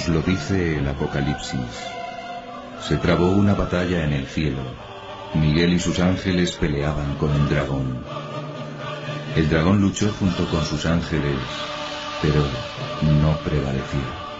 Nos lo dice el Apocalipsis. Se trabó una batalla en el cielo. Miguel y sus ángeles peleaban con un dragón. El dragón luchó junto con sus ángeles, pero no prevaleció.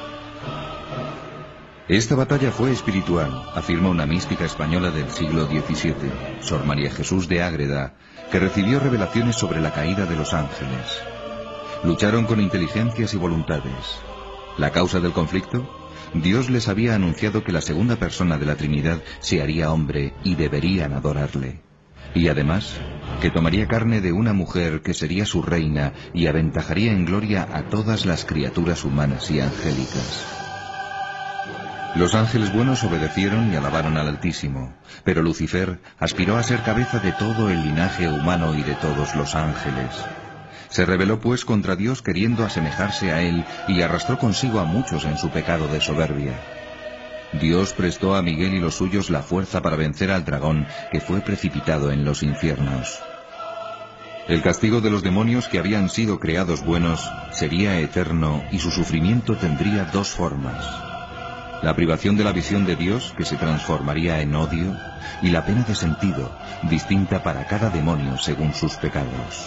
Esta batalla fue espiritual, afirma una mística española del siglo XVII, Sor María Jesús de Ágreda, que recibió revelaciones sobre la caída de los ángeles. Lucharon con inteligencias y voluntades. ¿La causa del conflicto? Dios les había anunciado que la segunda persona de la Trinidad se haría hombre y deberían adorarle. Y además, que tomaría carne de una mujer que sería su reina y aventajaría en gloria a todas las criaturas humanas y angélicas. Los ángeles buenos obedecieron y alabaron al Altísimo, pero Lucifer aspiró a ser cabeza de todo el linaje humano y de todos los ángeles. Se rebeló pues contra Dios queriendo asemejarse a él y arrastró consigo a muchos en su pecado de soberbia. Dios prestó a Miguel y los suyos la fuerza para vencer al dragón que fue precipitado en los infiernos. El castigo de los demonios que habían sido creados buenos sería eterno y su sufrimiento tendría dos formas. La privación de la visión de Dios, que se transformaría en odio, y la pena de sentido, distinta para cada demonio según sus pecados.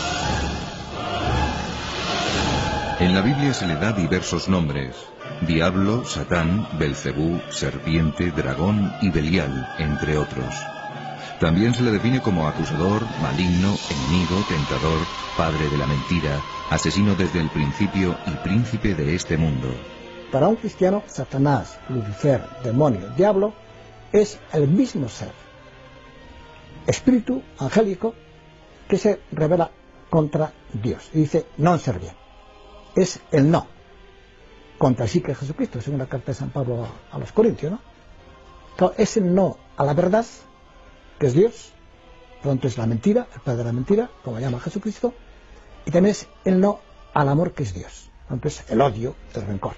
En la Biblia se le da diversos nombres: Diablo, Satán, Belcebú, Serpiente, Dragón y Belial, entre otros. También se le define como acusador, maligno, enemigo, tentador, padre de la mentira, asesino desde el principio y príncipe de este mundo. Para un cristiano, Satanás, Lucifer, demonio, diablo, es el mismo ser, espíritu angélico, que se rebela contra Dios y dice non servir. Es el no contra sí que Jesucristo, según la carta de San Pablo a los Corintios, ¿no? Entonces, es el no a la verdad, que es Dios, pronto es la mentira, el padre de la mentira, como llama Jesucristo, y también es el no al amor, que es Dios, pronto es el odio, el rencor.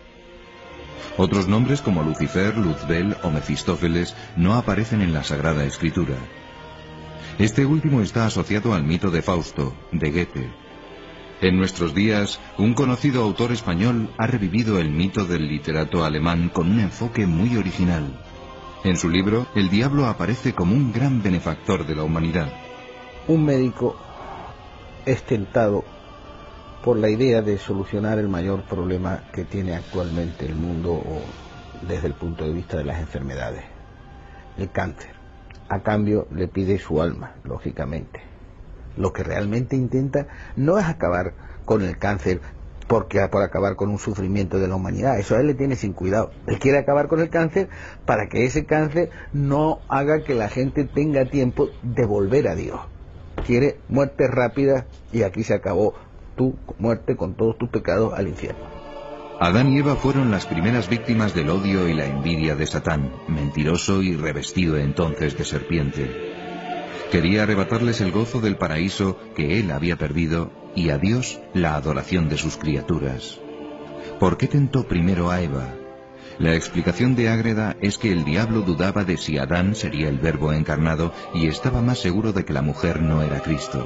Otros nombres como Lucifer, Luzbel o Mefistófeles no aparecen en la Sagrada Escritura. Este último está asociado al mito de Fausto, de Goethe. En nuestros días, un conocido autor español ha revivido el mito del literato alemán con un enfoque muy original. En su libro, el diablo aparece como un gran benefactor de la humanidad. Un médico es tentado por la idea de solucionar el mayor problema que tiene actualmente el mundo, o desde el punto de vista de las enfermedades, el cáncer. A cambio le pide su alma, lógicamente. Lo que realmente intenta no es acabar con el cáncer por acabar con un sufrimiento de la humanidad. Eso a él le tiene sin cuidado. Él quiere acabar con el cáncer para que ese cáncer no haga que la gente tenga tiempo de volver a Dios. Quiere muerte rápida y aquí se acabó tu muerte con todos tus pecados al infierno. Adán y Eva fueron las primeras víctimas del odio y la envidia de Satán, mentiroso y revestido entonces de serpiente. Quería arrebatarles el gozo del paraíso que él había perdido y a Dios la adoración de sus criaturas. ¿Por qué tentó primero a Eva? La explicación de Ágreda es que el diablo dudaba de si Adán sería el Verbo encarnado y estaba más seguro de que la mujer no era Cristo.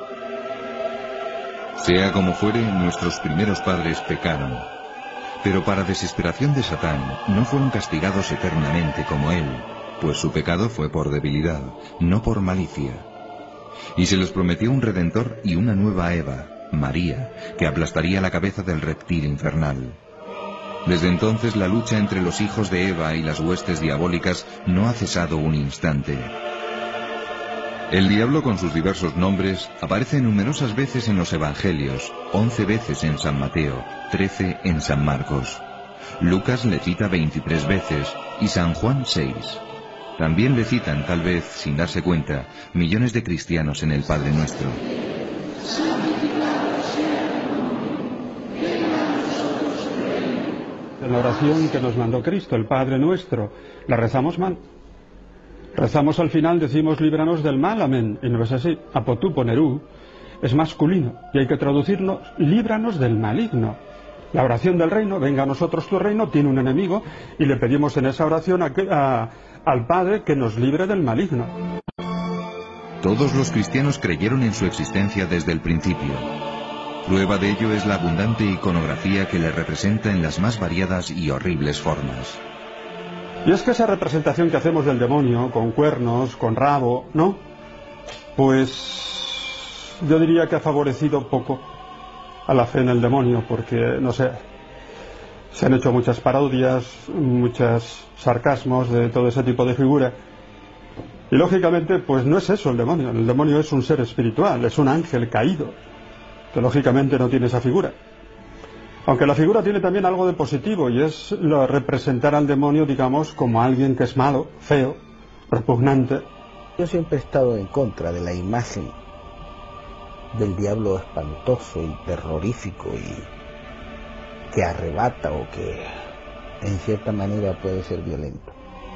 Sea como fuere, nuestros primeros padres pecaron. Pero para desesperación de Satán, no fueron castigados eternamente como él, pues su pecado fue por debilidad, no por malicia. Y se les prometió un Redentor y una nueva Eva, María, que aplastaría la cabeza del reptil infernal. Desde entonces la lucha entre los hijos de Eva y las huestes diabólicas no ha cesado un instante. El diablo, con sus diversos nombres, aparece numerosas veces en los Evangelios, 11 veces en San Mateo, 13 en San Marcos. Lucas le cita 23 veces y San Juan 6. También le citan, tal vez sin darse cuenta, millones de cristianos en el Padre Nuestro. La oración que nos mandó Cristo, el Padre Nuestro, la rezamos mal. Rezamos al final, decimos líbranos del mal, amén, y no es así. Apotú ponerú es masculino y hay que traducirnos líbranos del maligno. La oración del reino, venga a nosotros tu reino, tiene un enemigo y le pedimos en esa oración al Padre que nos libre del maligno. Todos los cristianos creyeron en su existencia desde el principio. Prueba de ello es la abundante iconografía que le representa en las más variadas y horribles formas. Y es que esa representación que hacemos del demonio, con cuernos, con rabo, ¿no? Pues yo diría que ha favorecido poco a la fe en el demonio, porque, no sé, se han hecho muchas parodias, muchos sarcasmos de todo ese tipo de figura. Y lógicamente, pues no es eso el demonio es un ser espiritual, es un ángel caído, que lógicamente no tiene esa figura. Aunque la figura tiene también algo de positivo, y es representar al demonio, digamos, como alguien que es malo, feo, repugnante. Yo siempre he estado en contra de la imagen del diablo espantoso y terrorífico y que arrebata o que en cierta manera puede ser violento.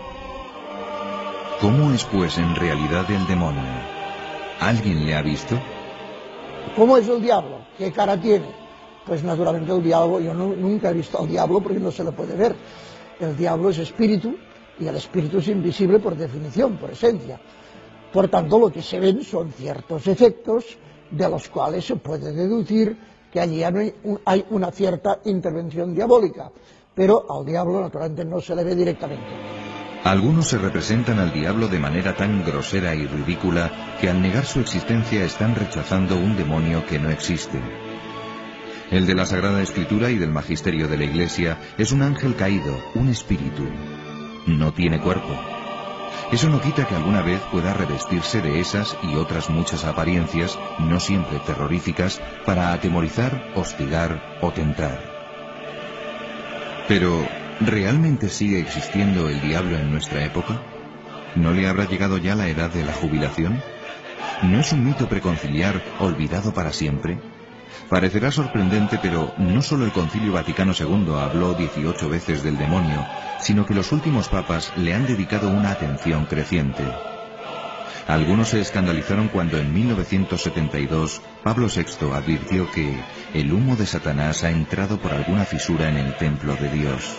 ¿Cómo es pues en realidad el demonio? ¿Alguien le ha visto? ¿Cómo es el diablo? ¿Qué cara tiene? Pues naturalmente el diablo, yo nunca he visto al diablo porque no se le puede ver. El diablo es espíritu y el espíritu es invisible por definición, por esencia. Por tanto, lo que se ven son ciertos efectos de los cuales se puede deducir que allí hay una cierta intervención diabólica, pero al diablo naturalmente no se le ve directamente. Algunos se representan al diablo de manera tan grosera y ridícula que al negar su existencia están rechazando un demonio que no existe. El de la Sagrada Escritura y del Magisterio de la Iglesia es un ángel caído, un espíritu. No tiene cuerpo. Eso no quita que alguna vez pueda revestirse de esas y otras muchas apariencias, no siempre terroríficas, para atemorizar, hostigar o tentar. Pero, ¿realmente sigue existiendo el diablo en nuestra época? ¿No le habrá llegado ya la edad de la jubilación? ¿No es un mito preconciliar olvidado para siempre? Parecerá sorprendente, pero no solo el Concilio Vaticano II habló 18 veces del demonio, sino que los últimos papas le han dedicado una atención creciente. Algunos se escandalizaron cuando en 1972 Pablo VI advirtió que el humo de Satanás ha entrado por alguna fisura en el templo de Dios.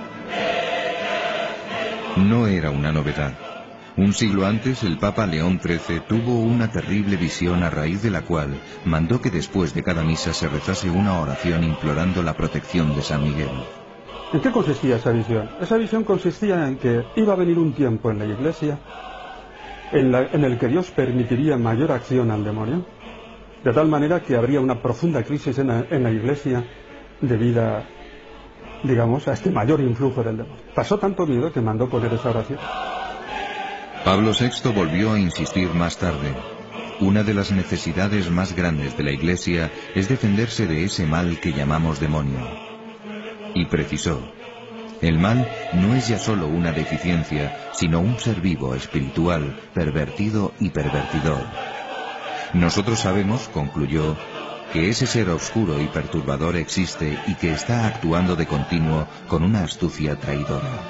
No era una novedad. Un siglo antes, el Papa León XIII tuvo una terrible visión a raíz de la cual mandó que después de cada misa se rezase una oración implorando la protección de San Miguel. ¿En qué consistía esa visión? Esa visión consistía en que iba a venir un tiempo en la Iglesia en el que Dios permitiría mayor acción al demonio, de tal manera que habría una profunda crisis en la Iglesia debido, digamos, a este mayor influjo del demonio. Pasó tanto miedo que mandó poner esa oración. Pablo VI volvió a insistir más tarde. Una de las necesidades más grandes de la Iglesia es defenderse de ese mal que llamamos demonio. Y precisó: el mal no es ya solo una deficiencia, sino un ser vivo, espiritual, pervertido y pervertidor. Nosotros sabemos, concluyó, que ese ser oscuro y perturbador existe y que está actuando de continuo con una astucia traidora.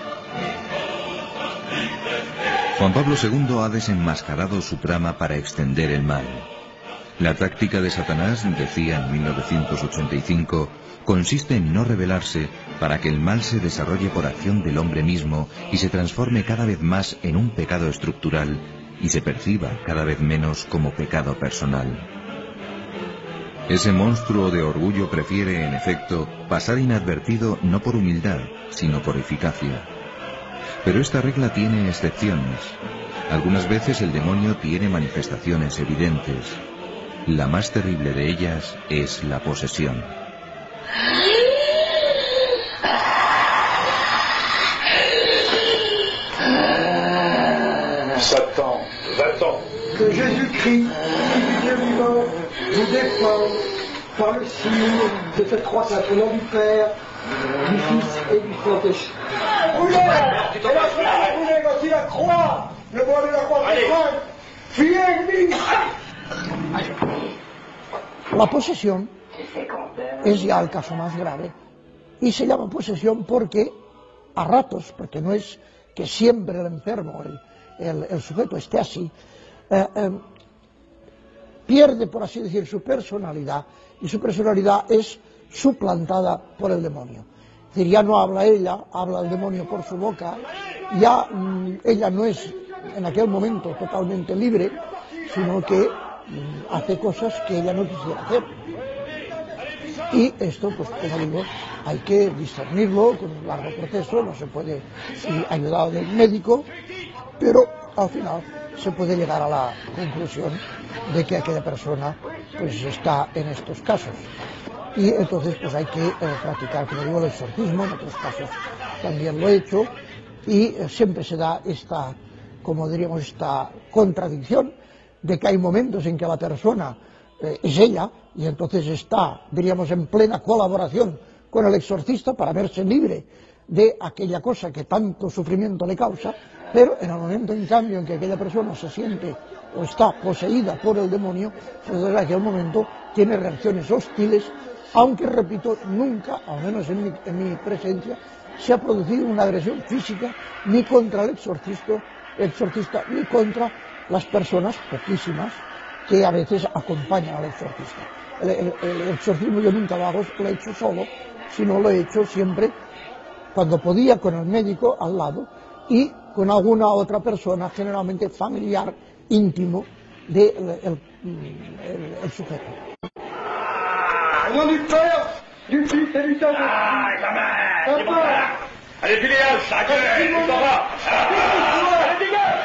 Juan Pablo II ha desenmascarado su trama para extender el mal. La táctica de Satanás, decía en 1985, consiste en no rebelarse para que el mal se desarrolle por acción del hombre mismo y se transforme cada vez más en un pecado estructural y se perciba cada vez menos como pecado personal. Ese monstruo de orgullo prefiere, en efecto, pasar inadvertido no por humildad, sino por eficacia. Pero esta regla tiene excepciones. Algunas veces el demonio tiene manifestaciones evidentes. La más terrible de ellas es la posesión. Satan, va-t'en. Que Jésus-Christ, du Dieu vivant, vous défend par le signe de cette croix sainte au nom du Père, du Fils et du Saint-Esprit. Brûlez! Et la croix, brûlez aussi la croix! Le bois de la croix est sainte! Fuyez, ennemi! La posesión es ya el caso más grave y se llama posesión porque a ratos, porque no es que siempre el enfermo, el sujeto esté así, pierde, por así decir, su personalidad, y su personalidad es suplantada por el demonio. Es decir, ya no habla ella, habla el demonio por su boca, ya ella no es en aquel momento totalmente libre, sino que hace cosas que ella no quisiera hacer. Y esto, pues como digo, hay que discernirlo con un largo proceso, no se puede, sí, ayudado del médico, pero al final se puede llegar a la conclusión de que aquella persona pues está en estos casos. Y entonces pues hay que practicar, como digo, el exorcismo. En otros casos también lo he hecho, y siempre se da esta, como diríamos, esta contradicción de que hay momentos en que la persona es ella, y entonces está, diríamos, en plena colaboración con el exorcista para verse libre de aquella cosa que tanto sufrimiento le causa, pero en el momento, en cambio, en que aquella persona se siente o está poseída por el demonio, pues en aquel momento tiene reacciones hostiles, aunque, repito, nunca, al menos en mi presencia, se ha producido una agresión física ni contra el exorcista ni contra las personas, poquísimas, que a veces acompañan al exorcista. El exorcismo yo nunca lo hago, lo he hecho solo, sino lo he hecho siempre cuando podía con el médico al lado y con alguna otra persona, generalmente familiar, íntimo del sujeto. Au nom du Père, du Fils et du Saint-Esprit. Allez, filiale, ça gueule, tu t'en vas. Allez, dégage.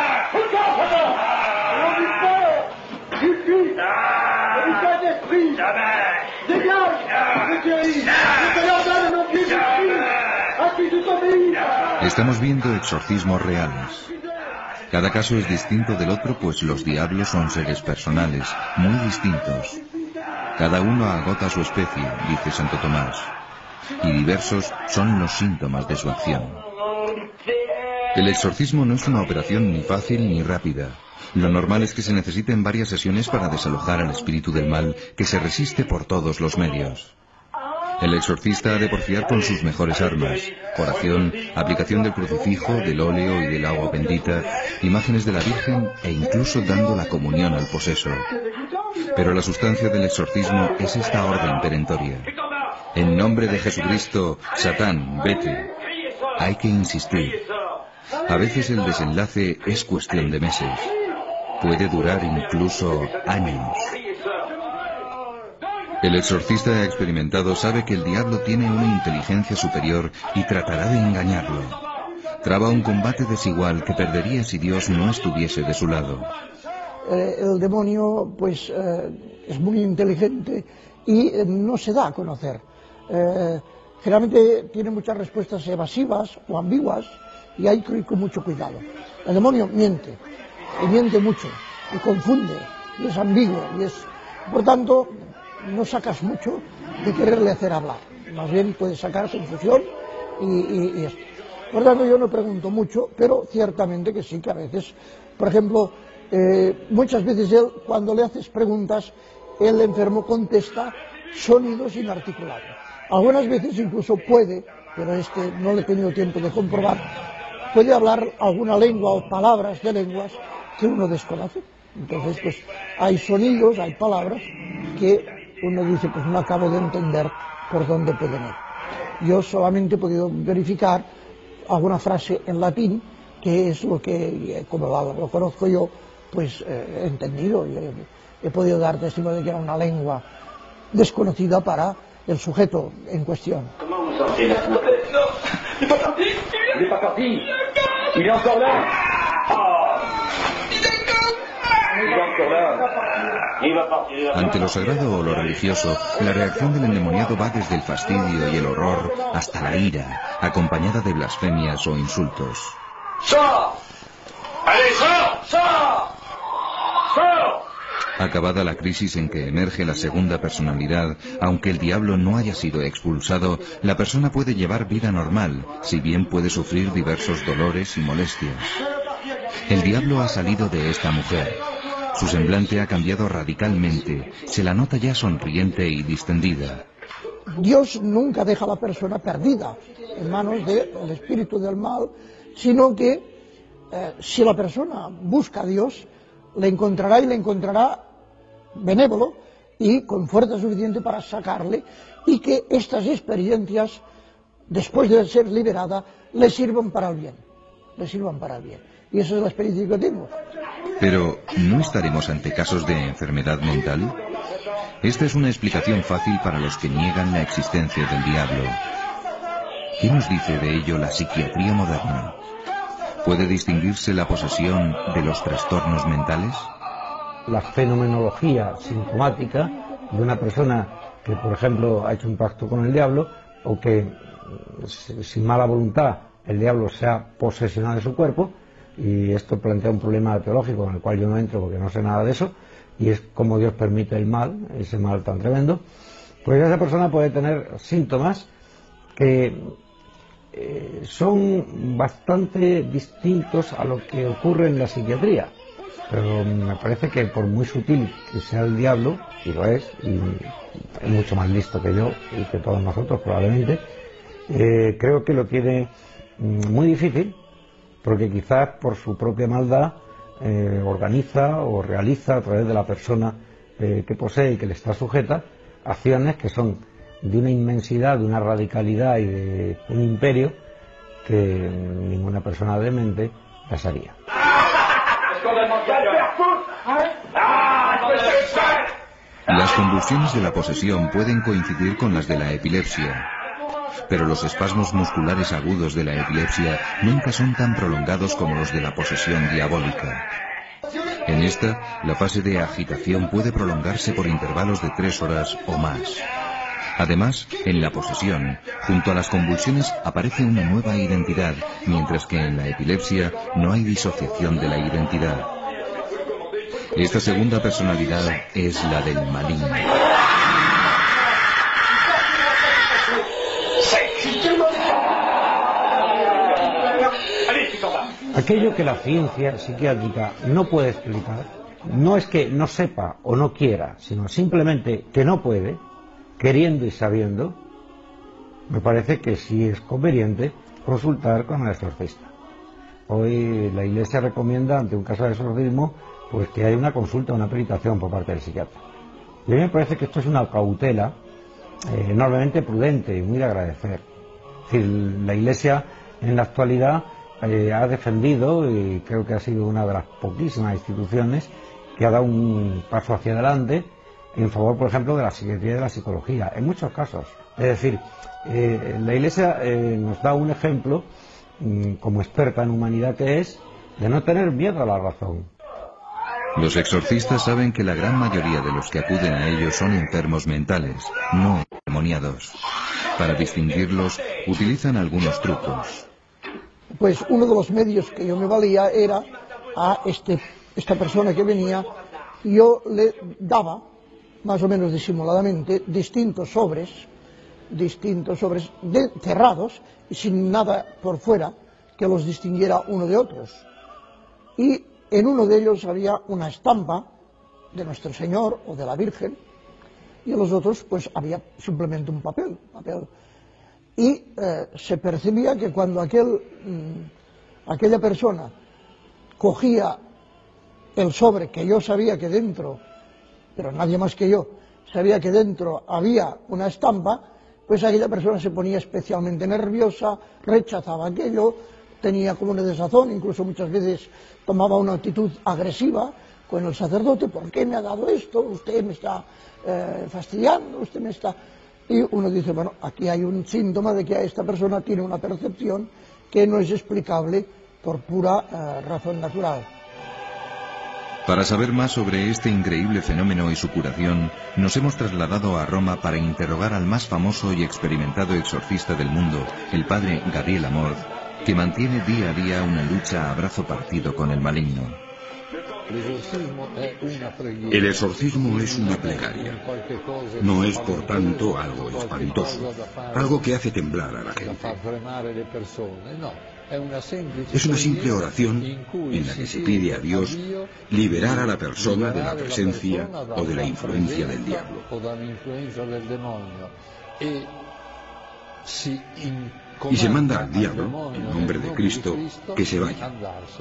Au nom du Père, du Fils et du Saint-Esprit. Dégage, je guéris. Je te l'ordonne au nom de Jésus-Christ, à qui tu t'obéis. Estamos viendo exorcismos reales. Cada caso es distinto del otro, pues los diablos son seres personales, muy distintos. Cada uno agota su especie, dice Santo Tomás, y diversos son los síntomas de su acción. El exorcismo no es una operación ni fácil ni rápida. Lo normal es que se necesiten varias sesiones para desalojar al espíritu del mal, que se resiste por todos los medios. El exorcista ha de porfiar con sus mejores armas: oración, aplicación del crucifijo, del óleo y del agua bendita, imágenes de la Virgen e incluso dando la comunión al poseso. Pero la sustancia del exorcismo es esta orden perentoria: en nombre de Jesucristo, Satán, vete. Hay que insistir. A veces el desenlace es cuestión de meses. Puede durar incluso años. El exorcista experimentado sabe que el diablo tiene una inteligencia superior y tratará de engañarlo. Traba un combate desigual que perdería si Dios no estuviese de su lado. El demonio pues es muy inteligente y no se da a conocer. Generalmente tiene muchas respuestas evasivas o ambiguas y hay que ir con mucho cuidado. El demonio miente, y miente mucho, y confunde, y es ambiguo, y es, por tanto, no sacas mucho de quererle hacer hablar. Más bien puedes sacar confusión y esto. Por tanto, yo no pregunto mucho, pero ciertamente que sí, que a veces, por ejemplo, muchas veces él, cuando le haces preguntas, el enfermo contesta sonidos inarticulados. Algunas veces incluso puede, pero no le he tenido tiempo de comprobar, puede hablar alguna lengua o palabras de lenguas que uno desconoce. Entonces, pues, hay sonidos, hay palabras que uno dice, pues no acabo de entender por dónde pueden ir. Yo solamente he podido verificar alguna frase en latín, que es lo que, como lo conozco yo, pues he entendido y he podido dar testimonio de que era una lengua desconocida para el sujeto en cuestión. Comment vous sentez maintenant? Il est pas parti. Il est pas parti. Il est encore là. Il est encore là. Il va partir. Ante lo sagrado o lo religioso, la reacción del endemoniado va desde el fastidio y el horror hasta la ira, acompañada de blasfemias o insultos. Sors. Allez, sors. Sors. Sors. Acabada la crisis en que emerge la segunda personalidad, aunque el diablo no haya sido expulsado, la persona puede llevar vida normal, si bien puede sufrir diversos dolores y molestias. El diablo ha salido de esta mujer. Su semblante ha cambiado radicalmente, se la nota ya sonriente y distendida. Dios nunca deja a la persona perdida en manos del espíritu del mal, sino que si la persona busca a Dios, le encontrará y le encontrará benévolo y con fuerza suficiente para sacarle, y que estas experiencias, después de ser liberada, le sirvan para el bien. Le sirvan para el bien. Y esa es la experiencia que tengo. Pero, ¿no estaremos ante casos de enfermedad mental? Esta es una explicación fácil para los que niegan la existencia del diablo. ¿Qué nos dice de ello la psiquiatría moderna? ¿Puede distinguirse la posesión de los trastornos mentales? La fenomenología sintomática de una persona que, por ejemplo, ha hecho un pacto con el diablo, o que sin mala voluntad el diablo se ha posesionado de su cuerpo, y esto plantea un problema teológico en el cual yo no entro porque no sé nada de eso, y es cómo Dios permite el mal, ese mal tan tremendo. Pues esa persona puede tener síntomas que son bastante distintos a lo que ocurre en la psiquiatría, pero me parece que por muy sutil que sea el diablo, y lo es, y es mucho más listo que yo y que todos nosotros probablemente, creo que lo tiene muy difícil, porque quizás por su propia maldad organiza o realiza a través de la persona que posee y que le está sujeta acciones que son de una inmensidad, de una radicalidad y de un imperio que ninguna persona demente las haría. Las convulsiones de la posesión pueden coincidir con las de la epilepsia, pero los espasmos musculares agudos de la epilepsia nunca son tan prolongados como los de la posesión diabólica. En esta, la fase de agitación puede prolongarse por intervalos de 3 horas o más. Además, en la posesión, junto a las convulsiones aparece una nueva identidad, mientras que en la epilepsia no hay disociación de la identidad. Esta segunda personalidad es la del maligno. Aquello que la ciencia psiquiátrica no puede explicar, no es que no sepa o no quiera, sino simplemente que no puede, queriendo y sabiendo, me parece que sí es conveniente consultar con el exorcista. Hoy la Iglesia recomienda, ante un caso de exorcismo, pues que haya una consulta, una peritación por parte del psiquiatra. Y a mí me parece que esto es una cautela enormemente prudente y muy de agradecer. Es decir, la Iglesia en la actualidad ha defendido, y creo que ha sido una de las poquísimas instituciones que ha dado un paso hacia adelante en favor, por ejemplo, de la psiquiatría y de la psicología, en muchos casos. Es decir, la Iglesia nos da un ejemplo, como experta en humanidad que es, de no tener miedo a la razón. Los exorcistas saben que la gran mayoría de los que acuden a ellos son enfermos mentales, no endemoniados. Para distinguirlos, utilizan algunos trucos. Pues uno de los medios que yo me valía era a esta persona que venía, yo le daba, más o menos disimuladamente, distintos sobres cerrados y sin nada por fuera que los distinguiera uno de otros. Y en uno de ellos había una estampa de Nuestro Señor o de la Virgen, y en los otros pues había simplemente un papel. Y se percibía que cuando aquella persona cogía el sobre, que yo sabía que dentro, pero nadie más que yo sabía que dentro había una estampa, pues aquella persona se ponía especialmente nerviosa, rechazaba aquello, tenía como una desazón, incluso muchas veces tomaba una actitud agresiva con el sacerdote. ¿Por qué me ha dado esto? Usted me está fastidiando, usted me está... Y uno dice, bueno, aquí hay un síntoma de que esta persona tiene una percepción que no es explicable por pura razón natural. Para saber más sobre este increíble fenómeno y su curación, nos hemos trasladado a Roma para interrogar al más famoso y experimentado exorcista del mundo, el padre Gabriel Amorth, que mantiene día a día una lucha a brazo partido con el maligno. El exorcismo es una plegaria. No es, por tanto, algo espantoso, algo que hace temblar a la gente. Es una simple oración en la que se pide a Dios liberar a la persona de la presencia o de la influencia del diablo. Y se manda al diablo, en nombre de Cristo, que se vaya.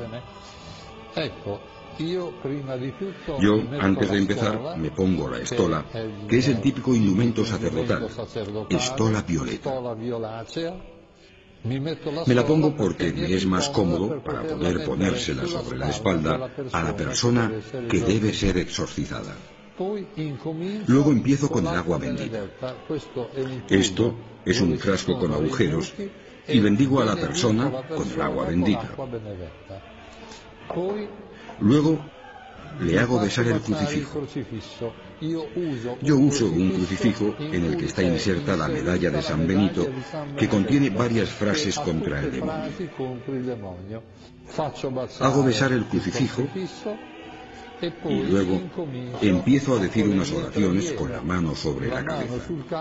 Yo, antes de empezar, me pongo la estola, que es el típico indumento sacerdotal, estola violeta. Me la pongo porque me es más cómodo para poder ponérsela sobre la espalda a la persona que debe ser exorcizada. Luego empiezo con el agua bendita. Esto es un frasco con agujeros y bendigo a la persona con el agua bendita. Luego le hago besar el crucifijo. Yo uso un crucifijo en el que está inserta la medalla de San Benito, que contiene varias frases contra el demonio. Hago besar el crucifijo y luego empiezo a decir unas oraciones con la mano sobre la cabeza.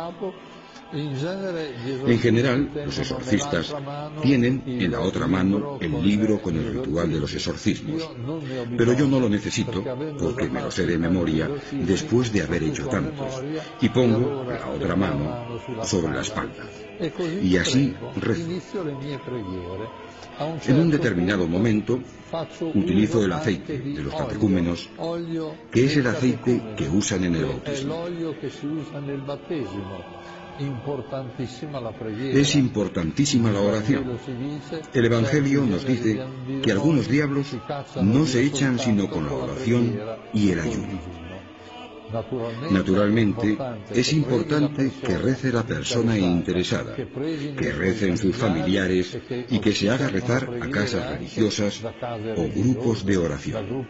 En general, los exorcistas tienen en la otra mano el libro con el ritual de los exorcismos, pero yo no lo necesito porque me lo sé de memoria después de haber hecho tantos, y pongo la otra mano sobre la espalda, y así rezo. En un determinado momento utilizo el aceite de los catecúmenos, que es el aceite que usan en el bautismo. Es importantísima la oración. El Evangelio nos dice que algunos diablos no se echan sino con la oración y el ayuno. Naturalmente, es importante que rece la persona interesada, que recen sus familiares y que se haga rezar a casas religiosas o grupos de oración.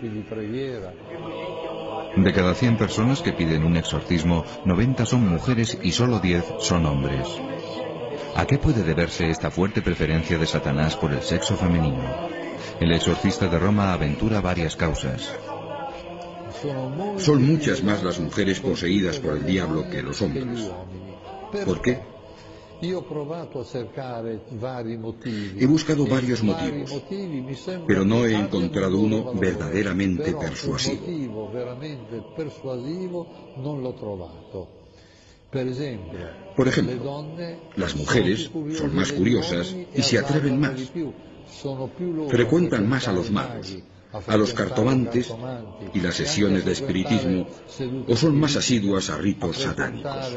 De cada 100 personas que piden un exorcismo, 90 son mujeres y solo 10 son hombres. ¿A qué puede deberse esta fuerte preferencia de Satanás por el sexo femenino? El exorcista de Roma aventura varias causas. Son muchas más las mujeres poseídas por el diablo que los hombres. ¿Por qué? He buscado varios motivos, pero no he encontrado uno verdaderamente persuasivo. Por ejemplo, las mujeres son más curiosas y se atreven más. Frecuentan más a los magos, a los cartomantes y las sesiones de espiritismo, o son más asiduas a ritos satánicos.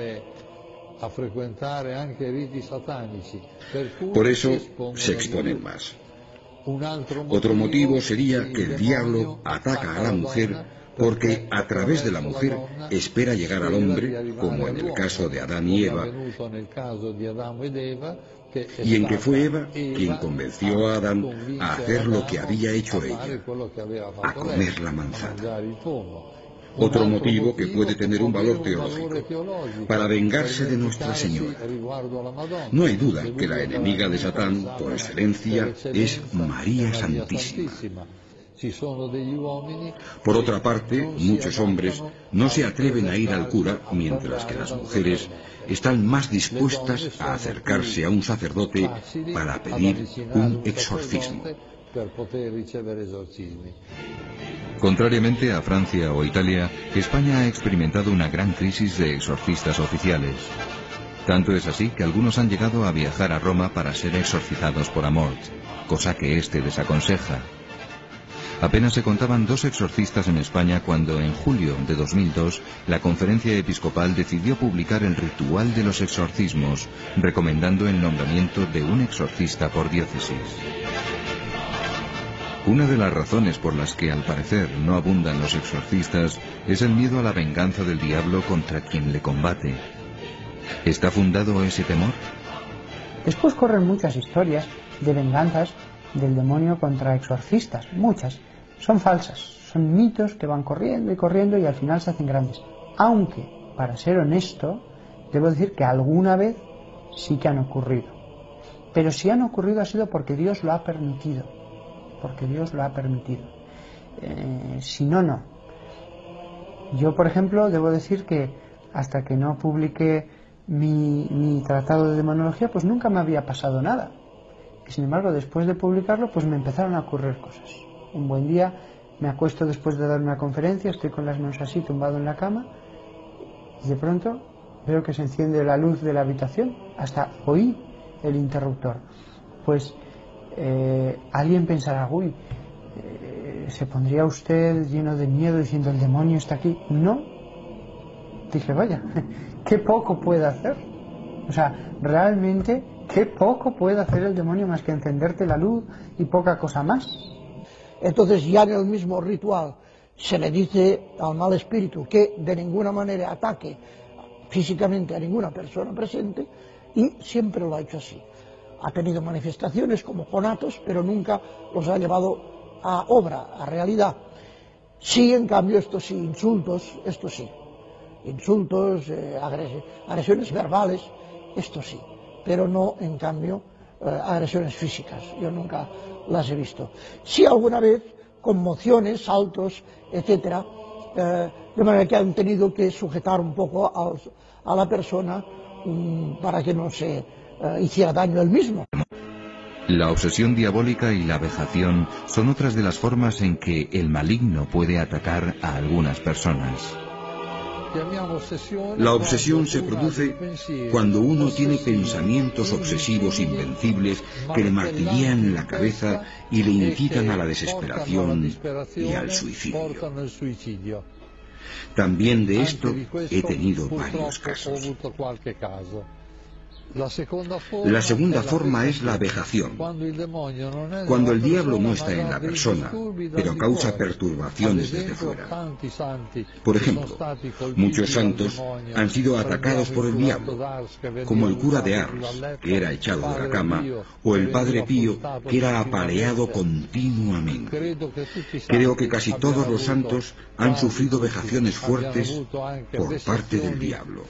Por eso se exponen más. Otro motivo sería que el diablo ataca a la mujer porque a través de la mujer espera llegar al hombre, como en el caso de Adán y Eva, y en que fue Eva quien convenció a Adán a hacer lo que había hecho ella, a comer la manzana. Otro motivo que puede tener un valor teológico, para vengarse de Nuestra Señora. No hay duda que la enemiga de Satán, por excelencia, es María Santísima. Por otra parte, muchos hombres no se atreven a ir al cura, mientras que las mujeres están más dispuestas a acercarse a un sacerdote para pedir un exorcismo. Contrariamente a Francia o Italia, España ha experimentado una gran crisis de exorcistas oficiales. Tanto es así que algunos han llegado a viajar a Roma para ser exorcizados por Amort, cosa que éste desaconseja. Apenas se contaban 2 exorcistas en España cuando en julio de 2002 la Conferencia Episcopal decidió publicar el ritual de los exorcismos, recomendando el nombramiento de un exorcista por diócesis. Una de las razones por las que al parecer no abundan los exorcistas es el miedo a la venganza del diablo contra quien le combate. ¿Está fundado ese temor? Después corren muchas historias de venganzas del demonio contra exorcistas, muchas. Son falsas, son mitos que van corriendo y al final se hacen grandes. Aunque, para ser honesto, debo decir que alguna vez sí que han ocurrido. Pero si han ocurrido ha sido porque Dios lo ha permitido. Porque Dios lo ha permitido. Si no, no. Yo, por ejemplo, debo decir que hasta que no publiqué mi tratado de demonología, pues nunca me había pasado nada. Y sin embargo, después de publicarlo, pues me empezaron a ocurrir cosas. Un buen día me acuesto después de dar una conferencia, estoy con las manos así, tumbado en la cama, y de pronto veo que se enciende la luz de la habitación, hasta oí el interruptor. Pues alguien pensará, uy, ¿se pondría usted lleno de miedo diciendo el demonio está aquí? No. Dije, vaya, qué poco puede hacer. O sea, realmente, qué poco puede hacer el demonio más que encenderte la luz y poca cosa más. Entonces ya en el mismo ritual se le dice al mal espíritu que de ninguna manera ataque físicamente a ninguna persona presente, y siempre lo ha hecho así. Ha tenido manifestaciones como conatos, pero nunca los ha llevado a obra, a realidad. Sí, en cambio, estos sí, insultos, esto sí. Insultos, agresiones verbales, esto sí. Pero no, en cambio, agresiones físicas. Yo nunca las he visto. Sí, alguna vez, conmociones, saltos, etcétera, de manera que han tenido que sujetar un poco a la persona para que no se hiciera daño él mismo. La obsesión diabólica y la vejación son otras de las formas en que el maligno puede atacar a algunas personas. La obsesión se produce cuando uno tiene pensamientos obsesivos invencibles que le martillean la cabeza y le incitan a la desesperación y al suicidio. También de esto he tenido varios casos. La segunda forma es la vejación, cuando el diablo no está en la persona, pero causa perturbaciones desde fuera. Por ejemplo, muchos santos han sido atacados por el diablo, como el cura de Ars, que era echado de la cama, o el padre Pío, que era apaleado continuamente. Creo que casi todos los santos han sufrido vejaciones fuertes por parte del diablo.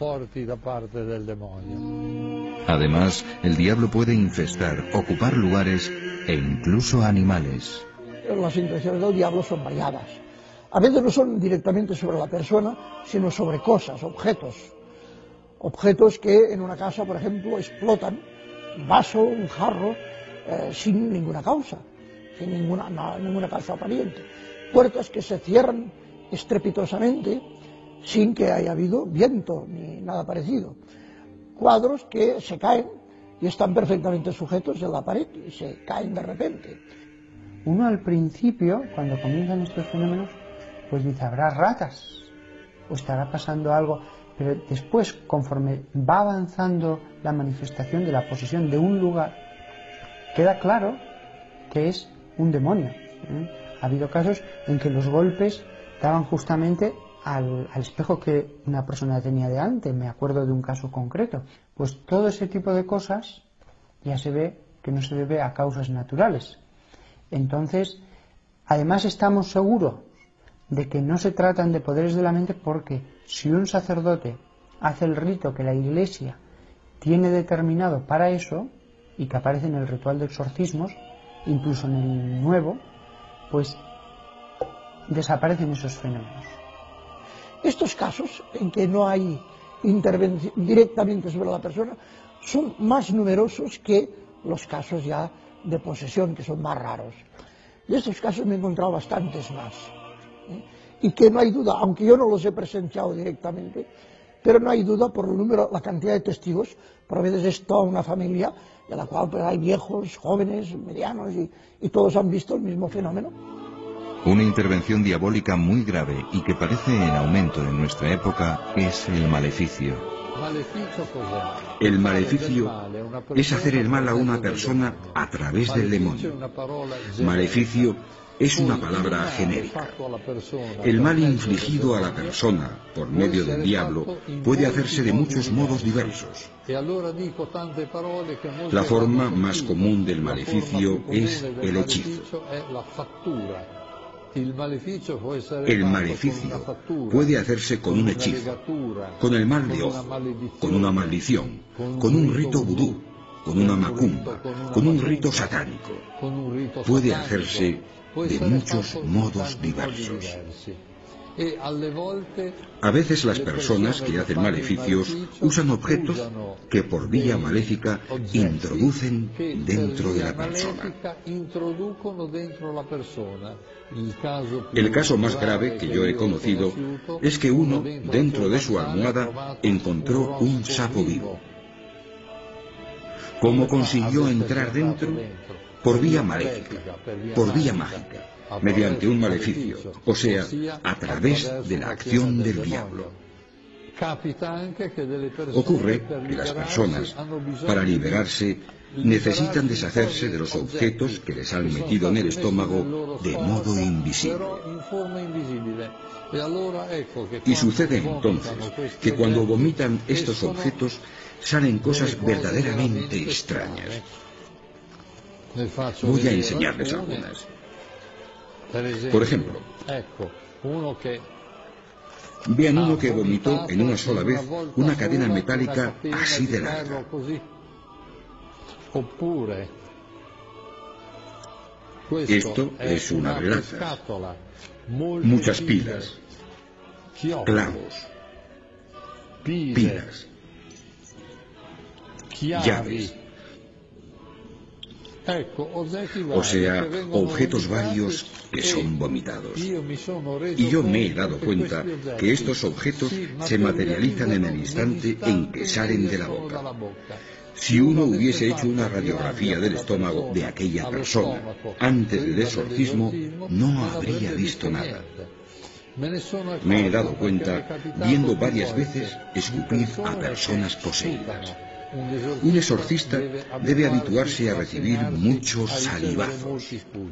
Además, el diablo puede infestar, ocupar lugares e incluso animales. Las intenciones del diablo son variadas. A veces no son directamente sobre la persona, sino sobre cosas, objetos. Objetos que en una casa, por ejemplo, explotan, un vaso, un jarro, sin ninguna causa, sin ninguna causa aparente. Puertas que se cierran estrepitosamente sin que haya habido viento ni nada parecido. Cuadros que se caen y están perfectamente sujetos en la pared y se caen de repente. Uno al principio, cuando comienzan estos fenómenos, pues dice, habrá ratas o estará pasando algo, pero después, conforme va avanzando la manifestación de la posesión de un lugar, queda claro que es un demonio. Ha habido casos en que los golpes daban justamente al espejo que una persona tenía delante. Me acuerdo de un caso concreto. Pues todo ese tipo de cosas ya se ve que no se debe a causas naturales. Entonces, además estamos seguros de que no se tratan de poderes de la mente, porque si un sacerdote hace el rito que la Iglesia tiene determinado para eso, y que aparece en el ritual de exorcismos, incluso en el nuevo, pues desaparecen esos fenómenos. Estos casos en que no hay intervención directamente sobre la persona son más numerosos que los casos ya de posesión, que son más raros. De estos casos me he encontrado bastantes más. Y que no hay duda, aunque yo no los he presenciado directamente, pero no hay duda por el número, la cantidad de testigos. Por veces es toda una familia de la cual pues, hay viejos, jóvenes, medianos y todos han visto el mismo fenómeno. Una intervención diabólica muy grave y que parece en aumento en nuestra época es el maleficio. El maleficio es hacer el mal a una persona a través del demonio. Maleficio es una palabra genérica. El mal infligido a la persona por medio del diablo puede hacerse de muchos modos diversos. La forma más común del maleficio es el hechizo. El maleficio puede hacerse con un hechizo, con el mal de ojo, con una maldición, con un rito vudú, con una macumba, con un rito satánico. Puede hacerse de muchos modos diversos. A veces las personas que hacen maleficios usan objetos que por vía maléfica introducen dentro de la persona. El caso más grave que yo he conocido es que uno, dentro de su almohada, encontró un sapo vivo. ¿Cómo consiguió entrar dentro? Por vía maléfica, por vía mágica, mediante un maleficio, o sea, a través de la acción del diablo. Ocurre que las personas, para liberarse, necesitan deshacerse de los objetos que les han metido en el estómago de modo invisible. Y sucede entonces que cuando vomitan estos objetos salen cosas verdaderamente extrañas. Voy a enseñarles algunas. Por ejemplo, vean uno que vomitó en una sola vez una cadena metálica así de larga. Esto es una relaza, muchas pilas, clavos, pilas, llaves, o sea, objetos varios que son vomitados. Y yo me he dado cuenta que estos objetos se materializan en el instante en que salen de la boca. Si uno hubiese hecho una radiografía del estómago de aquella persona antes del exorcismo, no habría visto nada. Me he dado cuenta viendo varias veces escupir a personas poseídas. Un exorcista debe habituarse a recibir muchos salivazos.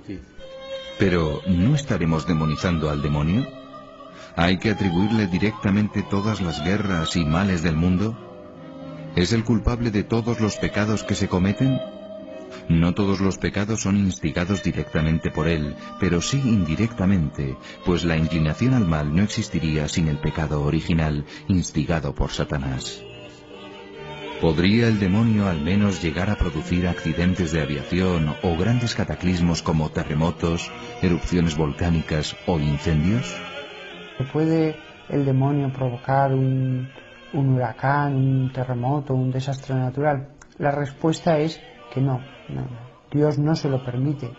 Pero, ¿no estaremos demonizando al demonio? ¿Hay que atribuirle directamente todas las guerras y males del mundo? ¿Es el culpable de todos los pecados que se cometen? No todos los pecados son instigados directamente por él, pero sí indirectamente, pues la inclinación al mal no existiría sin el pecado original, instigado por Satanás. ¿Podría el demonio al menos llegar a producir accidentes de aviación o grandes cataclismos como terremotos, erupciones volcánicas o incendios? ¿Puede el demonio provocar un huracán, un terremoto, un desastre natural? La respuesta es que no. Dios no se lo permite.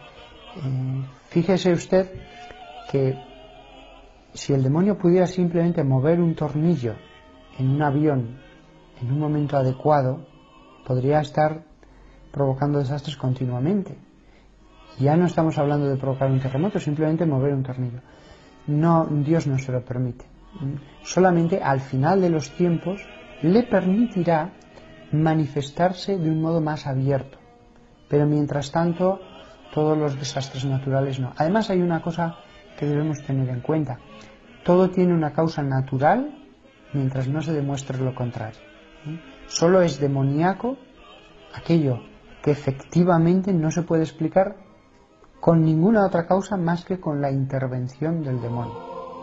Fíjese usted que si el demonio pudiera simplemente mover un tornillo en un avión en un momento adecuado, podría estar provocando desastres continuamente. Ya no estamos hablando de provocar un terremoto, simplemente mover un tornillo. No, Dios no se lo permite. Solamente al final de los tiempos le permitirá manifestarse de un modo más abierto. Pero mientras tanto, todos los desastres naturales no. Además hay una cosa que debemos tener en cuenta. Todo tiene una causa natural mientras no se demuestre lo contrario. Solo es demoníaco aquello que efectivamente no se puede explicar con ninguna otra causa más que con la intervención del demonio.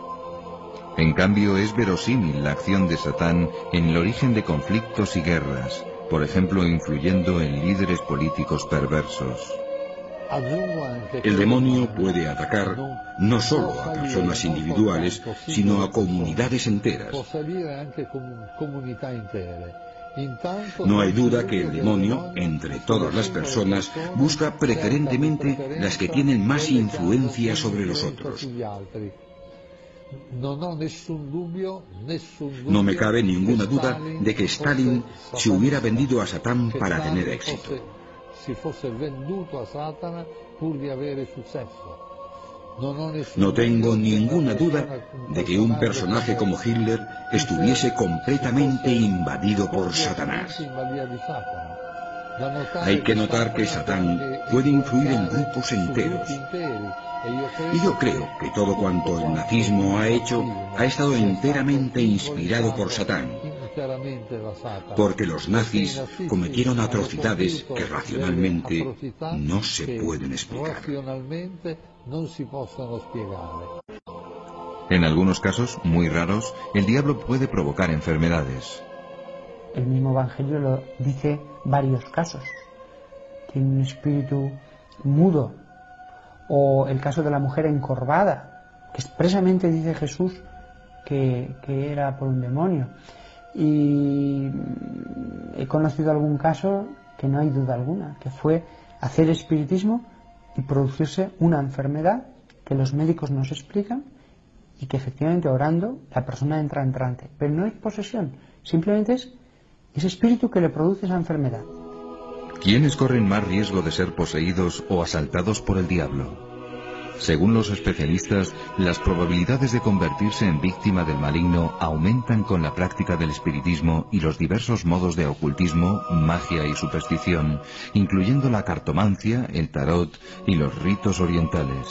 En cambio, es verosímil la acción de Satán en el origen de conflictos y guerras, por ejemplo, influyendo en líderes políticos perversos. El demonio puede atacar no solo a personas individuales, sino a comunidades enteras. No hay duda que el demonio, entre todas las personas, busca preferentemente las que tienen más influencia sobre los otros. No me cabe ninguna duda de que Stalin se hubiera vendido a Satán para tener éxito. No tengo ninguna duda de que un personaje como Hitler estuviese completamente invadido por Satanás. Hay que notar que Satán puede influir en grupos enteros. Y yo creo que todo cuanto el nazismo ha hecho ha estado enteramente inspirado por Satán, porque los nazis cometieron atrocidades que racionalmente no se pueden explicar. En algunos casos, muy raros, el diablo puede provocar enfermedades. El mismo Evangelio lo dice varios casos. Tiene un espíritu mudo. O el caso de la mujer encorvada, que expresamente dice Jesús que era por un demonio. Y he conocido algún caso que no hay duda alguna, que fue hacer espiritismo y producirse una enfermedad que los médicos nos explican y que efectivamente orando la persona entra en trance. Pero no es posesión, simplemente es ese espíritu que le produce esa enfermedad. ¿Quiénes corren más riesgo de ser poseídos o asaltados por el diablo? Según los especialistas, las probabilidades de convertirse en víctima del maligno aumentan con la práctica del espiritismo y los diversos modos de ocultismo, magia y superstición, incluyendo la cartomancia, el tarot y los ritos orientales.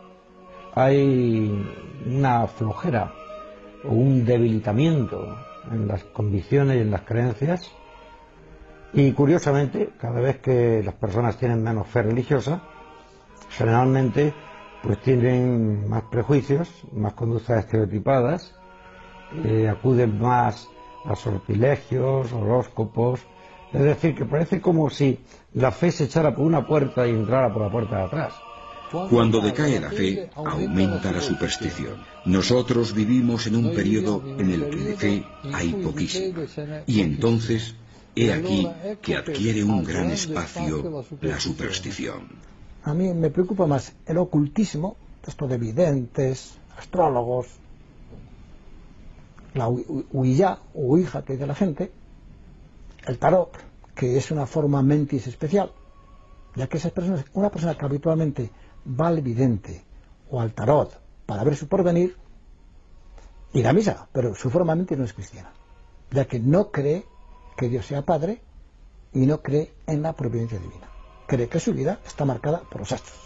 Hay una flojera o un debilitamiento en las convicciones y en las creencias, y curiosamente, cada vez que las personas tienen menos fe religiosa, generalmente pues tienen más prejuicios, más conductas estereotipadas, acuden más a sortilegios, horóscopos. Es decir, que parece como si la fe se echara por una puerta y entrara por la puerta de atrás. Cuando decae la fe, aumenta la superstición. Nosotros vivimos en un periodo en el que de fe hay poquísima. Y entonces, he aquí que adquiere un gran espacio la superstición. A mí me preocupa más el ocultismo, esto de videntes, astrólogos, la Ouija o Ouija que dice la gente, el tarot, que es una forma mentis especial, ya que esas personas, una persona que habitualmente va al vidente o al tarot para ver su porvenir, irá a misa, pero su forma mentis no es cristiana, ya que no cree que Dios sea Padre y no cree en la providencia divina. Cree que su vida está marcada por los astros.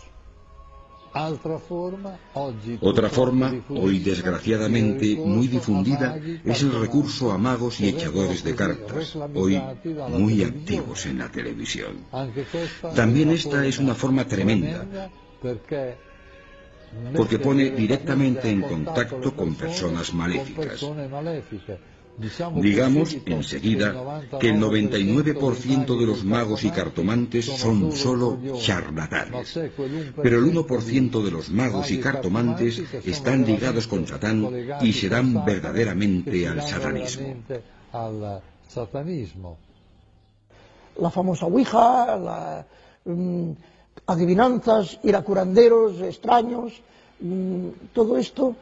Otra forma, hoy desgraciadamente muy difundida, es el recurso a magos y echadores de cartas, hoy muy activos en la televisión. También esta es una forma tremenda, porque pone directamente en contacto con personas maléficas. Digamos enseguida que el 99% de los magos y cartomantes son solo charlatanes, pero el 1% de los magos y cartomantes están ligados con Satán y se dan verdaderamente al satanismo. La famosa Ouija, adivinanzas, iracuranderos, extraños, todo esto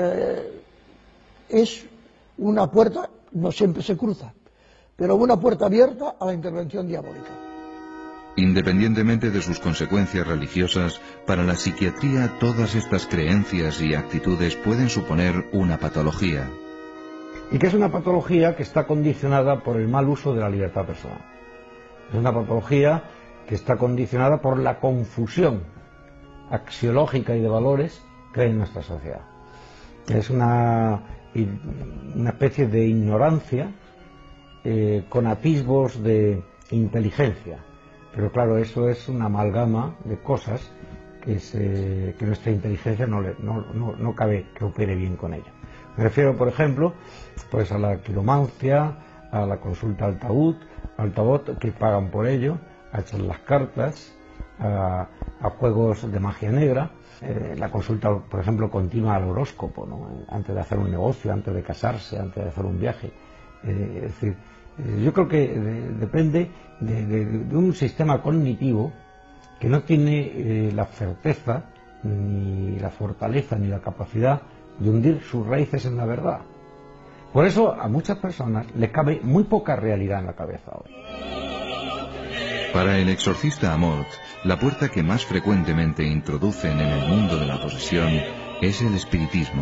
es una puerta, no siempre se cruza, pero una puerta abierta a la intervención diabólica. Independientemente de sus consecuencias religiosas, para la psiquiatría todas estas creencias y actitudes pueden suponer una patología. Y que es una patología que está condicionada por el mal uso de la libertad personal. Es una patología que está condicionada por la confusión axiológica y de valores que hay en nuestra sociedad. Es una especie de ignorancia con atisbos de inteligencia, pero claro, eso es una amalgama de cosas que nuestra inteligencia no cabe que opere bien con ella. Me refiero, por ejemplo, pues a la quiromancia, a la consulta al tarot, que pagan por ello, a echar las cartas, a juegos de magia negra. La consulta, por ejemplo, continua al horóscopo, ¿no? Antes de hacer un negocio, antes de casarse, antes de hacer un viaje. Es decir, yo creo que depende de un sistema cognitivo que no tiene la certeza, ni la fortaleza, ni la capacidad de hundir sus raíces en la verdad. Por eso a muchas personas les cabe muy poca realidad en la cabeza hoy. Para el exorcista Amort, la puerta que más frecuentemente introducen en el mundo de la posesión es el espiritismo.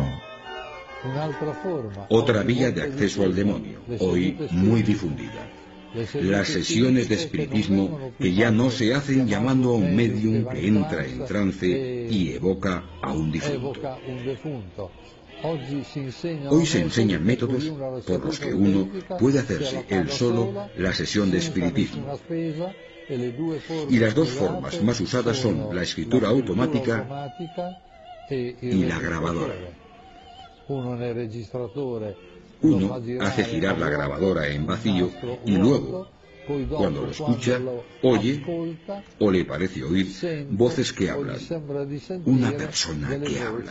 Otra vía de acceso al demonio, hoy muy difundida. Las sesiones de espiritismo que ya no se hacen llamando a un medium que entra en trance y evoca a un difunto. Hoy se enseñan métodos por los que uno puede hacerse él solo la sesión de espiritismo. Y las dos formas más usadas son la escritura automática y la grabadora. Uno hace girar la grabadora en vacío y luego, cuando lo escucha, oye o le parece oír voces que hablan. Una persona que habla.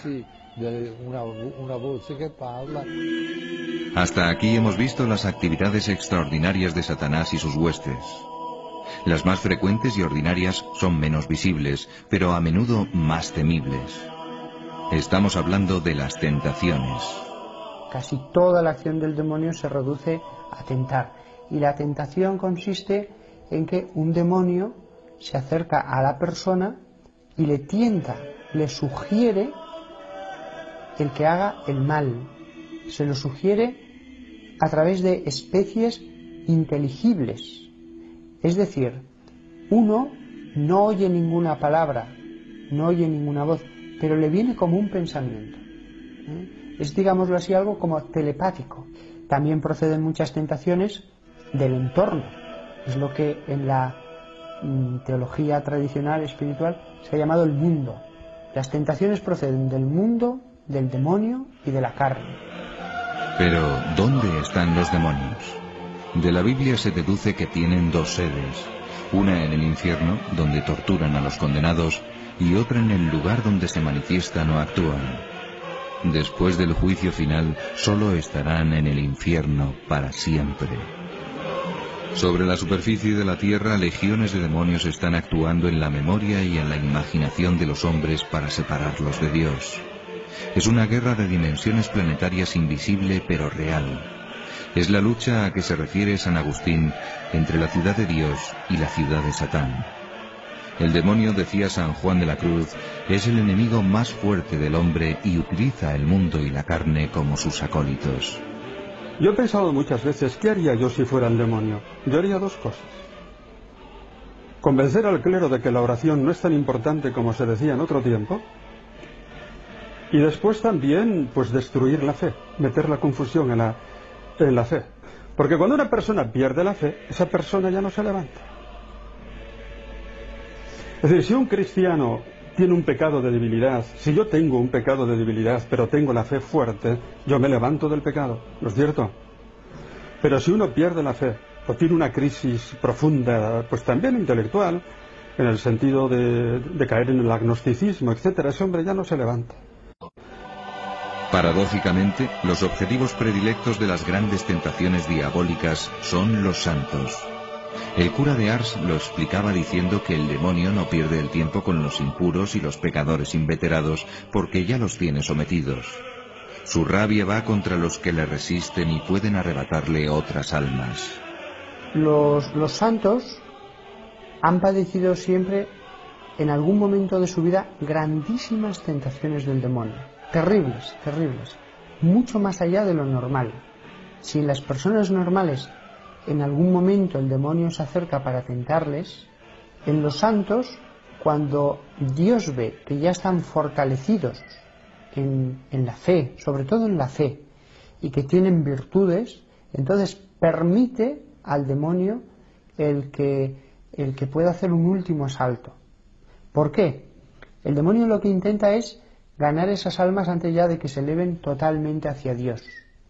Hasta aquí hemos visto las actividades extraordinarias de Satanás y sus huestes. Las más frecuentes y ordinarias son menos visibles, pero a menudo más temibles. Estamos hablando de las tentaciones. Casi toda la acción del demonio se reduce a tentar. Y la tentación consiste en que un demonio se acerca a la persona y le tienta le sugiere el que haga el mal. Se lo sugiere a través de especies inteligibles. Es decir, uno no oye ninguna palabra, no oye ninguna voz, pero le viene como un pensamiento. Es, digámoslo así, algo como telepático. También proceden muchas tentaciones del entorno. Es lo que en la teología tradicional espiritual se ha llamado el mundo. Las tentaciones proceden del mundo, del demonio y de la carne. Pero, ¿dónde están los demonios? De la Biblia se deduce que tienen dos sedes, una en el infierno, donde torturan a los condenados, y otra en el lugar donde se manifiestan o actúan. Después del juicio final, solo estarán en el infierno para siempre. Sobre la superficie de la tierra, legiones de demonios están actuando en la memoria y en la imaginación de los hombres para separarlos de Dios. Es una guerra de dimensiones planetarias invisible pero real. Es la lucha a que se refiere San Agustín entre la ciudad de Dios y la ciudad de Satán. El demonio, decía San Juan de la Cruz, es el enemigo más fuerte del hombre y utiliza el mundo y la carne como sus acólitos. Yo he pensado muchas veces, ¿qué haría yo si fuera el demonio? Yo haría dos cosas. Convencer al clero de que la oración no es tan importante como se decía en otro tiempo. Y después también, pues, destruir la fe, meter la confusión en la fe. Porque cuando una persona pierde la fe, esa persona ya no se levanta. Es decir, si un cristiano tiene un pecado de debilidad, si yo tengo un pecado de debilidad, pero tengo la fe fuerte, yo me levanto del pecado, ¿no es cierto? Pero si uno pierde la fe, o tiene una crisis profunda, pues también intelectual, en el sentido de caer en el agnosticismo, etcétera, ese hombre ya no se levanta. Paradójicamente, los objetivos predilectos de las grandes tentaciones diabólicas son los santos. El cura de Ars lo explicaba diciendo que el demonio no pierde el tiempo con los impuros y los pecadores inveterados porque ya los tiene sometidos. Su rabia va contra los que le resisten y pueden arrebatarle otras almas. Los santos han padecido siempre, en algún momento de su vida, grandísimas tentaciones del demonio. Terribles, terribles. Mucho más allá de lo normal. Si en las personas normales en algún momento el demonio se acerca para tentarles, en los santos, cuando Dios ve que ya están fortalecidos en la fe, sobre todo en la fe, y que tienen virtudes, entonces permite al demonio el que pueda hacer un último asalto. ¿Por qué? El demonio lo que intenta es ganar esas almas antes ya de que se eleven totalmente hacia Dios.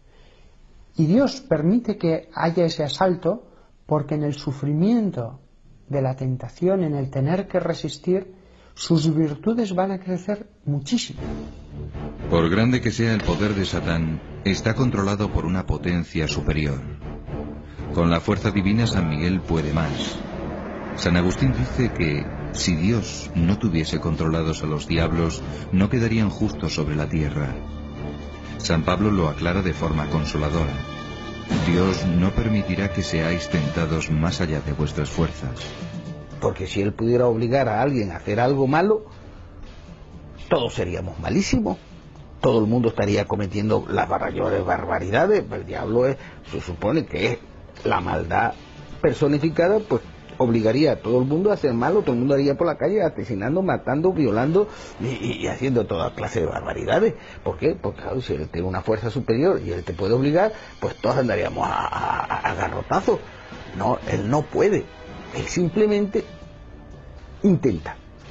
Y Dios permite que haya ese asalto porque en el sufrimiento de la tentación, en el tener que resistir, sus virtudes van a crecer muchísimo. Por grande que sea el poder de Satán, está controlado por una potencia superior. Con la fuerza divina San Miguel puede más. San Agustín dice que si Dios no tuviese controlados a los diablos, no quedarían justos sobre la tierra. San Pablo lo aclara de forma consoladora. Dios no permitirá que seáis tentados más allá de vuestras fuerzas. Porque si Él pudiera obligar a alguien a hacer algo malo, todos seríamos malísimos. Todo el mundo estaría cometiendo las mayores barbaridades. El diablo se supone que es la maldad personificada, pues obligaría a todo el mundo a hacer malo, todo el mundo haría por la calle asesinando, matando, violando y haciendo toda clase de barbaridades. ¿Por qué? Porque claro, si él tiene una fuerza superior y él te puede obligar, pues todos andaríamos a garrotazos. No, él no puede, él simplemente intenta.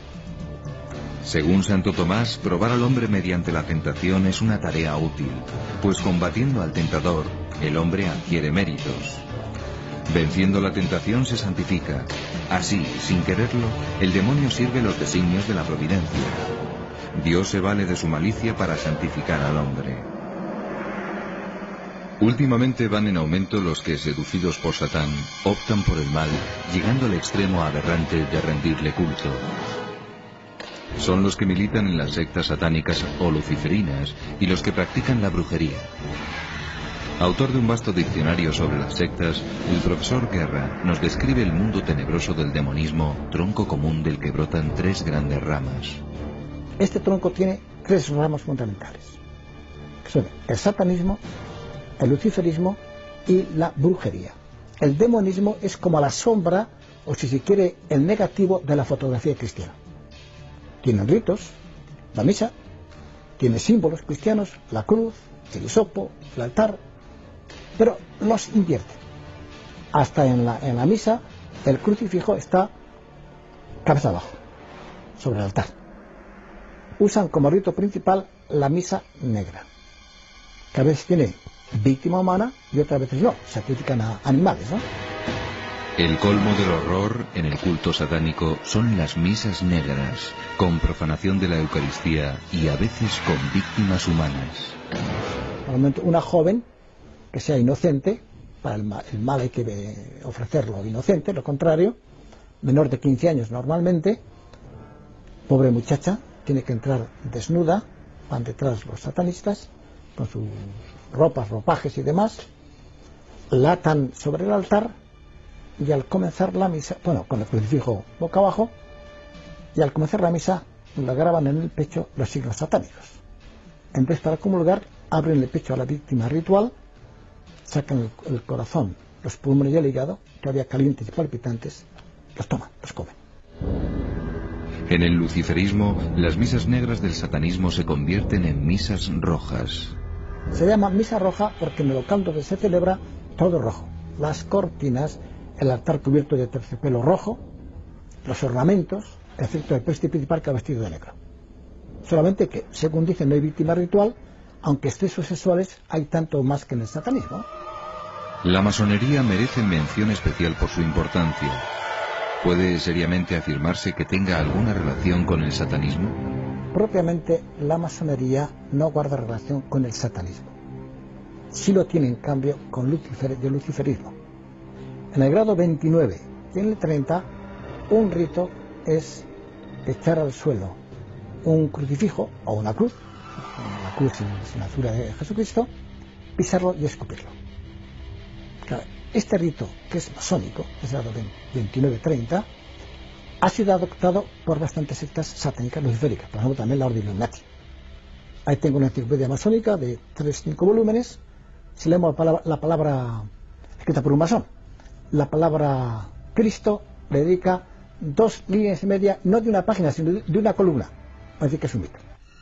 Según Santo Tomás, probar al hombre mediante la tentación es una tarea útil, pues combatiendo al tentador, el hombre adquiere méritos. Venciendo la tentación se santifica. Así, sin quererlo, el demonio sirve los designios de la providencia. Dios se vale de su malicia para santificar al hombre. Últimamente van en aumento los que, seducidos por Satán, optan por el mal, llegando al extremo aberrante de rendirle culto. Son los que militan en las sectas satánicas o luciferinas y los que practican la brujería. Autor de un vasto diccionario sobre las sectas, el profesor Guerra nos describe el mundo tenebroso del demonismo, tronco común del que brotan tres grandes ramas. Este tronco tiene 3 ramas fundamentales, que son el satanismo, el luciferismo y la brujería. El demonismo es como la sombra, o si se quiere, el negativo de la fotografía cristiana. Tienen ritos, la misa, tiene símbolos cristianos, la cruz, el hisopo, el altar, pero los invierten. Hasta en la misa el crucifijo está cabeza abajo, sobre el altar. Usan como rito principal la misa negra, que a veces tiene víctima humana y otras veces no, sacrifican a animales, ¿no? El colmo del horror en el culto satánico son las misas negras, con profanación de la Eucaristía y a veces con víctimas humanas. Normalmente una joven que sea inocente, para el mal hay que ofrecerlo inocente, lo contrario, menor de 15 años normalmente, pobre muchacha, tiene que entrar desnuda, van detrás los satanistas, con sus ropas, ropajes y demás, la atan sobre el altar y al comenzar la misa, bueno, con el crucifijo boca abajo, y al comenzar la misa la graban en el pecho los signos satánicos. Entonces, para comulgar, abren el pecho a la víctima ritual, sacan el corazón, los pulmones y el hígado, todavía calientes y palpitantes, los toman, los comen. En el luciferismo, las misas negras del satanismo se convierten en misas rojas. Se llama misa roja porque en el local donde se celebra todo rojo. Las cortinas, el altar cubierto de terciopelo rojo, los ornamentos, excepto el preste principal que ha vestido de negro. Solamente que, según dicen, no hay víctima ritual, aunque excesos sexuales hay tanto más que en el satanismo. La masonería merece mención especial por su importancia. ¿Puede seriamente afirmarse que tenga alguna relación con el satanismo? Propiamente, la masonería no guarda relación con el satanismo. Sí lo tiene, en cambio, con el luciferismo. En el grado 29 y en el 30, un rito es echar al suelo un crucifijo o una cruz, la cruz sin la figura de Jesucristo, pisarlo y escupirlo. Claro, este rito, que es masónico, es el grado 29-30, ha sido adoptado por bastantes sectas satánicas luciféricas, por ejemplo también la Orden Illuminati. Ahí tengo una enciclopedia masónica de 3-5 volúmenes. Si leemos la palabra escrita por un masón, la palabra Cristo le dedica 2 líneas y media, no de una página, sino de una columna. Parece que es un mito.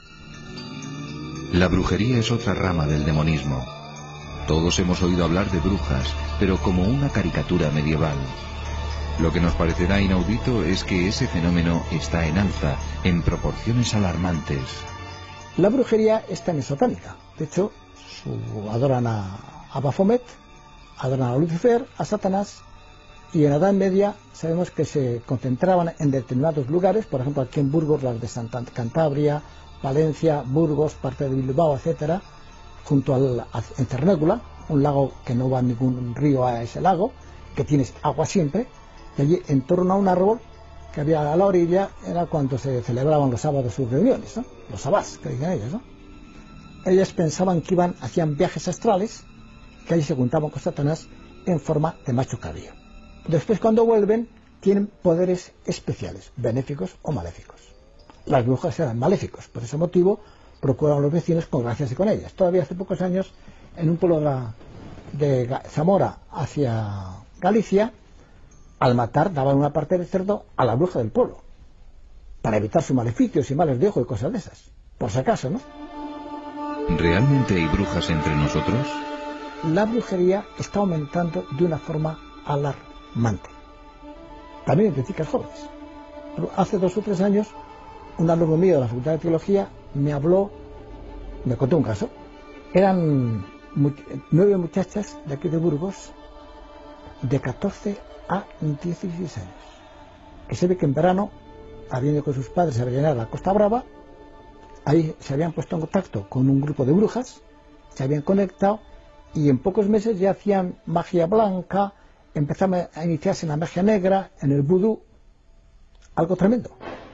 La brujería es otra rama del demonismo. Todos hemos oído hablar de brujas, pero como una caricatura medieval. Lo que nos parecerá inaudito es que ese fenómeno está en alza, en proporciones alarmantes. La brujería es también satánica. De hecho, adoran a Baphomet, adoran a Lucifer, a Satanás, y en la Edad Media sabemos que se concentraban en determinados lugares, por ejemplo aquí en Burgos, las de Cantabria, Valencia, Burgos, parte de Bilbao, etcétera, junto en Cernécula, un lago que no va ningún río a ese lago, que tienes agua siempre, y allí en torno a un árbol que había a la orilla era cuando se celebraban los sábados sus reuniones, ¿no? Los sabás, que dicen ellos, ¿no? Ellas pensaban que hacían viajes astrales, que allí se juntaban con Satanás en forma de macho cabrío. Después, cuando vuelven, tienen poderes especiales, benéficos o maléficos. Las brujas eran maléficos, por ese motivo procuraban a los vecinos congraciarse con ellas. Todavía hace pocos años, en un pueblo de Zamora hacia Galicia, al matar daban una parte del cerdo a la bruja del pueblo, para evitar sus maleficios y males de ojo y cosas de esas, por si acaso, ¿no? ¿Realmente hay brujas entre nosotros? La brujería está aumentando de una forma alarmante, también entre chicas jóvenes. Pero hace 2 o 3 años, un alumno mío de la Facultad de Teología me contó un caso. Eran 9 muchachas de aquí de Burgos, de 14 a 16 años, que se ve que en verano habían ido con sus padres a rellenar la Costa Brava. Ahí se habían puesto en contacto con un grupo de brujas, se habían conectado y en pocos meses ya hacían magia blanca, empezaban a iniciarse en la magia negra, en el vudú, algo tremendo.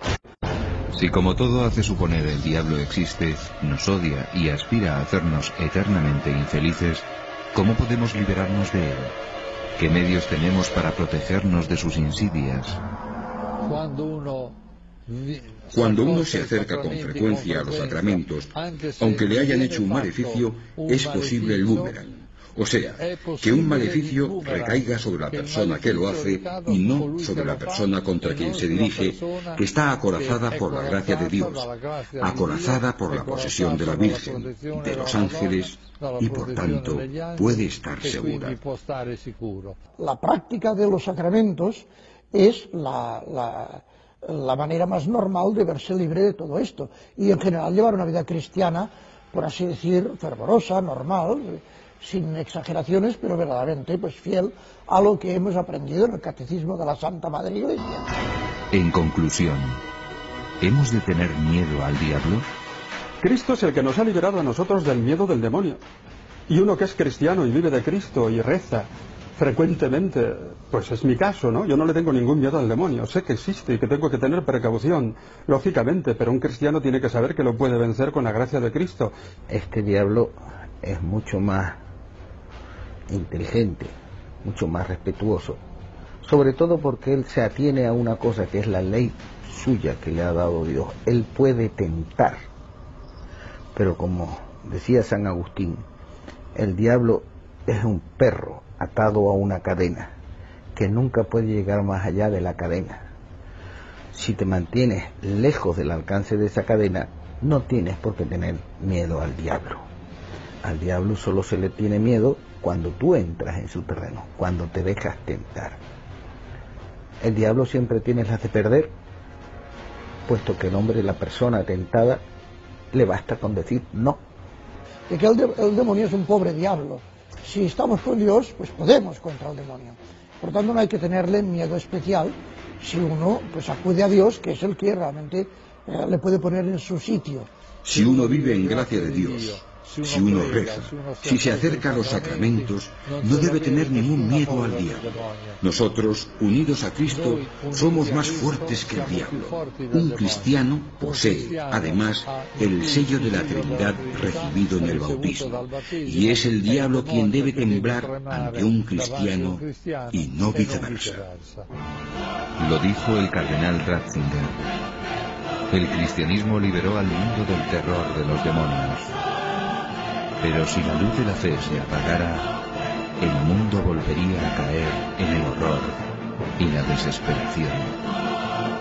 Si como todo hace suponer el diablo existe, nos odia y aspira a hacernos eternamente infelices, ¿cómo podemos liberarnos de él? ¿Qué medios tenemos para protegernos de sus insidias? Cuando uno Cuando uno se acerca con frecuencia a los sacramentos, aunque le hayan hecho un maleficio, es posible el boomerang. O sea, que un maleficio recaiga sobre la persona que lo hace y no sobre la persona contra quien se dirige, que está acorazada por la gracia de Dios, acorazada por la posesión de la Virgen, de los ángeles, y por tanto puede estar segura. La práctica de los sacramentos es la manera más normal de verse libre de todo esto y en general llevar una vida cristiana, por así decir, fervorosa, normal, sin exageraciones, pero verdaderamente pues fiel a lo que hemos aprendido en el Catecismo de la Santa Madre Iglesia. En conclusión, ¿hemos de tener miedo al diablo? Cristo es el que nos ha liberado a nosotros del miedo del demonio. Y uno que es cristiano y vive de Cristo y reza frecuentemente, pues es mi caso, ¿no? Yo no le tengo ningún miedo al demonio. Sé que existe y que tengo que tener precaución, lógicamente, pero un cristiano tiene que saber que lo puede vencer con la gracia de Cristo. Este diablo es mucho más inteligente, mucho más respetuoso, sobre todo porque él se atiene a una cosa que es la ley suya que le ha dado Dios. Él puede tentar, pero como decía San Agustín, el diablo es un perro atado a una cadena que nunca puede llegar más allá de la cadena. Si te mantienes lejos del alcance de esa cadena, no tienes por qué tener miedo al diablo. Al diablo solo se le tiene miedo cuando tú entras en su terreno, cuando te dejas tentar. El diablo siempre tiene las de perder, puesto que el hombre, la persona tentada, le basta con decir no. Y que el demonio es un pobre diablo. Si estamos con Dios, pues podemos contra el demonio. Por tanto, no hay que tenerle miedo especial si uno pues acude a Dios, que es el que realmente le puede poner en su sitio. Si uno vive en gracia de Dios, si uno reza, si se acerca a los sacramentos, no debe tener ningún miedo al diablo. Nosotros, unidos a Cristo, somos más fuertes que el diablo. Un cristiano posee, además, el sello de la Trinidad recibido en el bautismo, y es el diablo quien debe temblar ante un cristiano y no viceversa. Lo dijo el cardenal Ratzinger. El cristianismo liberó al mundo del terror de los demonios. Pero si la luz de la fe se apagara, el mundo volvería a caer en el horror y la desesperación.